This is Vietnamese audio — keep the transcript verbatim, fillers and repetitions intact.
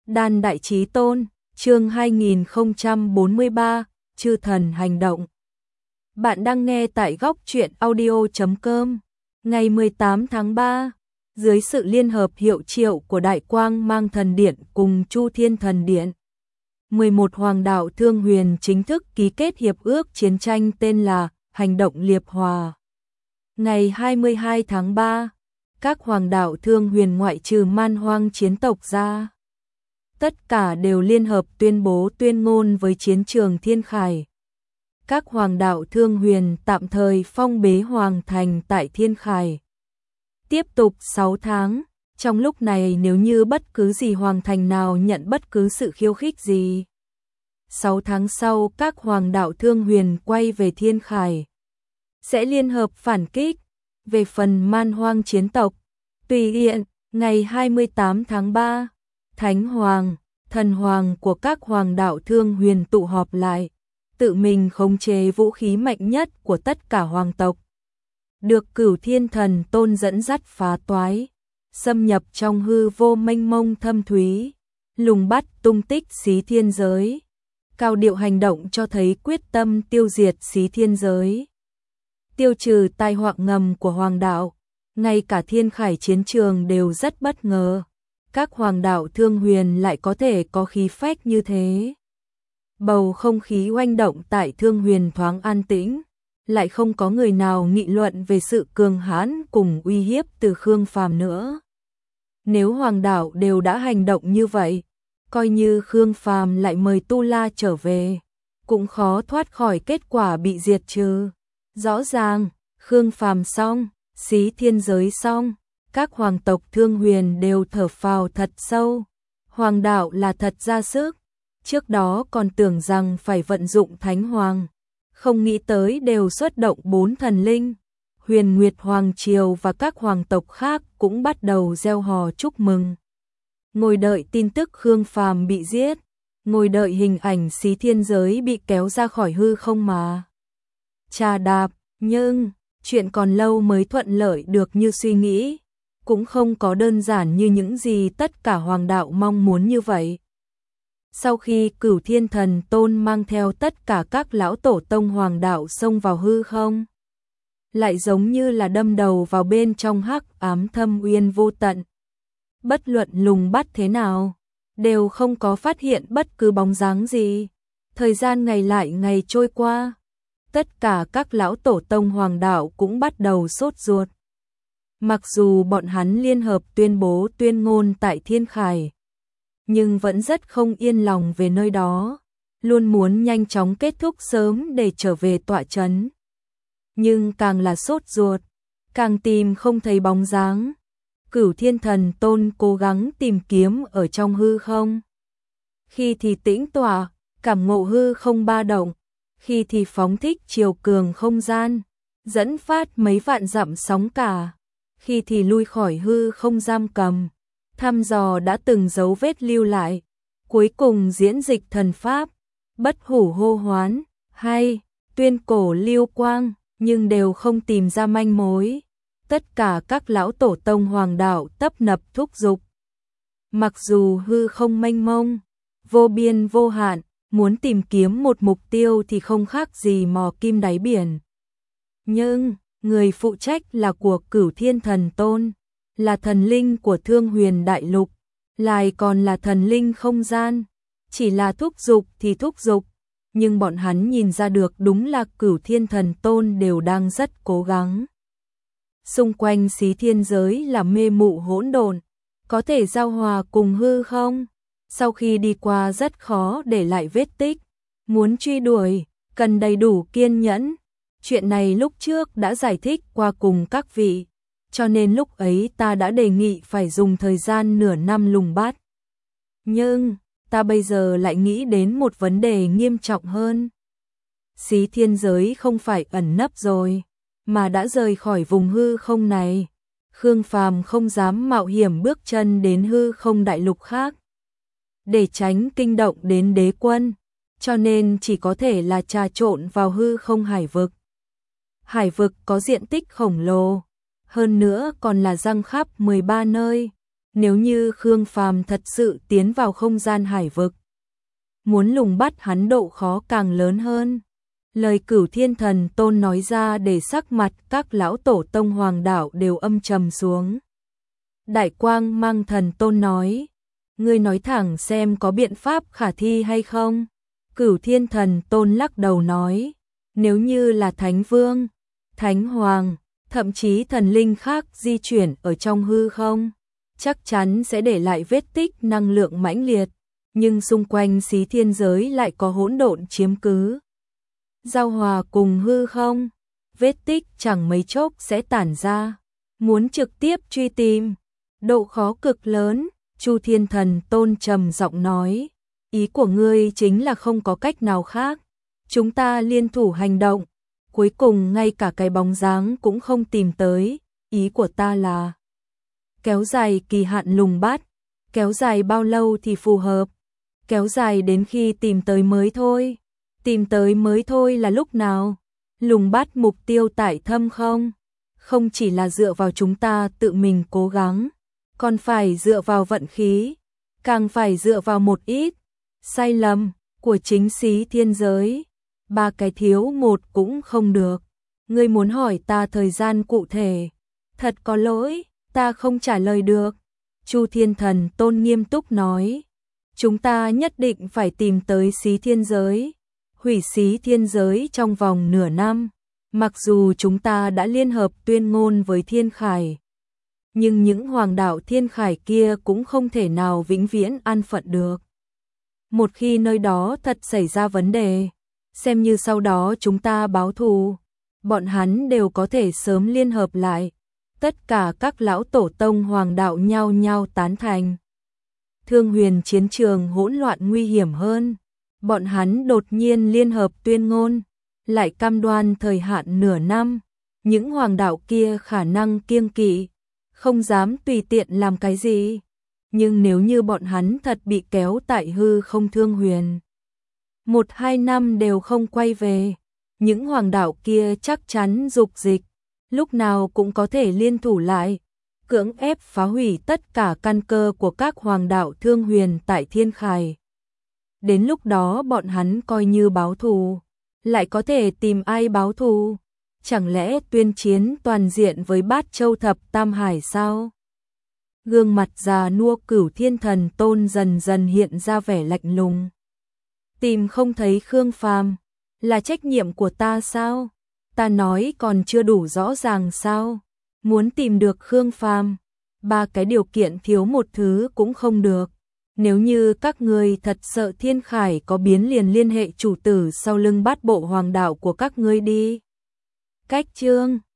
Đan Đại Chí Tôn, chương hai nghìn không trăm bốn mươi ba, Chư Thần Hành Động. Bạn đang nghe tại góc truyện audio chấm com. Ngày mười tám tháng ba, dưới sự liên hợp hiệu triệu của Đại Quang Mang Thần Điện cùng Chu Thiên Thần Điện, mười một hoàng đạo Thương Huyền chính thức ký kết hiệp ước chiến tranh tên là Hành động Liệp Hòa. Ngày hai mươi hai tháng ba, các hoàng đạo Thương Huyền ngoại trừ Man Hoang chiến tộc ra, tất cả đều liên hợp tuyên bố tuyên ngôn với chiến trường Thiên Khải. Các hoàng đạo Thương Huyền tạm thời phong bế hoàng thành tại Thiên Khải. Tiếp tục sáu tháng, trong lúc này nếu như bất cứ gì hoàng thành nào nhận bất cứ sự khiêu khích gì, sáu tháng sau các hoàng đạo Thương Huyền quay về Thiên Khải, sẽ liên hợp phản kích. Về phần Man Hoang chiến tộc, tùy hiện, ngày hai mươi tám tháng ba, Thánh Hoàng, Thần Hoàng của các hoàng đạo Thương Huyền tụ họp lại, tự mình khống chế vũ khí mạnh nhất của tất cả hoàng tộc, được Cửu Thiên Thần Tôn dẫn dắt phá toái, xâm nhập trong hư vô mênh mông thâm thúy, lùng bắt tung tích xí thiên giới. Cao điệu hành động cho thấy quyết tâm tiêu diệt xí thiên giới, tiêu trừ tai họa ngầm của hoàng đạo. Ngay cả Thiên Khải chiến trường đều rất bất ngờ, các hoàng đạo Thương Huyền lại có thể có khí phách như thế. Bầu không khí oanh động tại Thương Huyền thoáng an tĩnh, lại không có người nào nghị luận về sự cường hãn cùng uy hiếp từ Khương Phàm nữa. Nếu hoàng đạo đều đã hành động như vậy, coi như Khương Phàm lại mời Tu La trở về, cũng khó thoát khỏi kết quả bị diệt trừ. Rõ ràng, Khương Phàm xong, xí thiên giới xong, các hoàng tộc Thương Huyền đều thở phào thật sâu. Hoàng đạo là thật ra sức, trước đó còn tưởng rằng phải vận dụng Thánh Hoàng, không nghĩ tới đều xuất động bốn thần linh. Huyền Nguyệt Hoàng Triều và các hoàng tộc khác cũng bắt đầu reo hò chúc mừng. Ngồi đợi tin tức Khương Phàm bị giết, ngồi đợi hình ảnh xí thiên giới bị kéo ra khỏi hư không mà trà đạp, nhưng chuyện còn lâu mới thuận lợi được như suy nghĩ, cũng không có đơn giản như những gì tất cả hoàng đạo mong muốn như vậy. Sau khi Cửu Thiên Thần Tôn mang theo tất cả các lão tổ tông hoàng đạo xông vào hư không, lại giống như là đâm đầu vào bên trong hắc ám thâm uyên vô tận. Bất luận lùng bắt thế nào, đều không có phát hiện bất cứ bóng dáng gì. Thời gian ngày lại ngày trôi qua, tất cả các lão tổ tông hoàng đạo cũng bắt đầu sốt ruột. Mặc dù bọn hắn liên hợp tuyên bố tuyên ngôn tại Thiên Khải, nhưng vẫn rất không yên lòng về nơi đó, luôn muốn nhanh chóng kết thúc sớm để trở về tọa trấn. Nhưng càng là sốt ruột, càng tìm không thấy bóng dáng. Cửu Thiên Thần Tôn cố gắng tìm kiếm ở trong hư không, khi thì tĩnh tọa, cảm ngộ hư không ba động, khi thì phóng thích chiều cường không gian, dẫn phát mấy vạn dặm sóng cả, khi thì lui khỏi hư không giam cầm, thăm dò đã từng dấu vết lưu lại, cuối cùng diễn dịch thần pháp, bất hủ hô hoán, hay tuyên cổ lưu quang, nhưng đều không tìm ra manh mối. Tất cả các lão tổ tông hoàng đạo tấp nập thúc giục. Mặc dù hư không mênh mông, vô biên vô hạn, muốn tìm kiếm một mục tiêu thì không khác gì mò kim đáy biển. Nhưng, người phụ trách là của Cửu Thiên Thần Tôn, là thần linh của Thương Huyền Đại Lục, lại còn là thần linh không gian. Chỉ là thúc giục thì thúc giục, nhưng bọn hắn nhìn ra được đúng là Cửu Thiên Thần Tôn đều đang rất cố gắng. Xung quanh xí thiên giới là mê mụ hỗn độn, có thể giao hòa cùng hư không. Sau khi đi qua rất khó để lại vết tích, muốn truy đuổi, cần đầy đủ kiên nhẫn. Chuyện này lúc trước đã giải thích qua cùng các vị, cho nên lúc ấy ta đã đề nghị phải dùng thời gian nửa năm lùng bắt. Nhưng, ta bây giờ lại nghĩ đến một vấn đề nghiêm trọng hơn. Xí thiên giới không phải ẩn nấp rồi, mà đã rời khỏi vùng hư không này. Khương Phàm không dám mạo hiểm bước chân đến hư không đại lục khác, để tránh kinh động đến đế quân, cho nên chỉ có thể là trà trộn vào hư không hải vực. Hải vực có diện tích khổng lồ, hơn nữa còn là răng khắp mười ba nơi, Nếu như Khương Phàm thật sự tiến vào không gian hải vực, muốn lùng bắt hắn độ khó càng lớn hơn. Lời Cửu Thiên Thần Tôn nói ra để sắc mặt các lão tổ tông hoàng đạo đều âm trầm xuống. Đại Quang Mang Thần Tôn nói, ngươi nói thẳng xem có biện pháp khả thi hay không? Cửu Thiên Thần Tôn lắc đầu nói, nếu như là Thánh Vương, Thánh Hoàng, thậm chí thần linh khác di chuyển ở trong hư không, chắc chắn sẽ để lại vết tích năng lượng mãnh liệt, nhưng xung quanh xí thiên giới lại có hỗn độn chiếm cứ. Giao hòa cùng hư không, vết tích chẳng mấy chốc sẽ tản ra, muốn trực tiếp truy tìm, độ khó cực lớn. Chu Thiên Thần Tôn trầm giọng nói, ý của ngươi chính là không có cách nào khác, chúng ta liên thủ hành động, cuối cùng ngay cả cái bóng dáng cũng không tìm tới, ý của ta là kéo dài kỳ hạn lùng bắt, kéo dài bao lâu thì phù hợp, kéo dài đến khi tìm tới mới thôi, tìm tới mới thôi là lúc nào, lùng bắt mục tiêu tại thâm không, không chỉ là dựa vào chúng ta tự mình cố gắng, còn phải dựa vào vận khí, càng phải dựa vào một ít sai lầm của chính xí thiên giới, ba cái thiếu một cũng không được. Ngươi muốn hỏi ta thời gian cụ thể, thật có lỗi, ta không trả lời được. Chu Thiên Thần Tôn nghiêm túc nói, chúng ta nhất định phải tìm tới xí thiên giới, hủy xí thiên giới trong vòng nửa năm. Mặc dù chúng ta đã liên hợp tuyên ngôn với Thiên Khải, nhưng những hoàng đạo Thiên Khải kia cũng không thể nào vĩnh viễn an phận được. Một khi nơi đó thật xảy ra vấn đề, xem như sau đó chúng ta báo thù, bọn hắn đều có thể sớm liên hợp lại. Tất cả các lão tổ tông hoàng đạo nhao nhao tán thành. Thương Huyền chiến trường hỗn loạn nguy hiểm hơn, bọn hắn đột nhiên liên hợp tuyên ngôn, lại cam đoan thời hạn nửa năm, những hoàng đạo kia khả năng kiêng kỵ, không dám tùy tiện làm cái gì. Nhưng nếu như bọn hắn thật bị kéo tại hư không Thương Huyền, một hai năm đều không quay về, những hoàng đạo kia chắc chắn dục dịch, lúc nào cũng có thể liên thủ lại, cưỡng ép phá hủy tất cả căn cơ của các hoàng đạo Thương Huyền tại Thiên Khải. Đến lúc đó bọn hắn coi như báo thù, lại có thể tìm ai báo thù? Chẳng lẽ tuyên chiến toàn diện với Bát Châu Thập Tam Hải sao? Gương mặt già nua Cửu Thiên Thần Tôn dần dần hiện ra vẻ lạnh lùng. Tìm không thấy Khương Phàm, là trách nhiệm của ta sao? Ta nói còn chưa đủ rõ ràng sao? Muốn tìm được Khương Phàm, ba cái điều kiện thiếu một thứ cũng không được. Nếu như các ngươi thật sợ Thiên Khải có biến, liền liên hệ chủ tử sau lưng Bát Bộ Hoàng đạo của các ngươi đi. Cách chương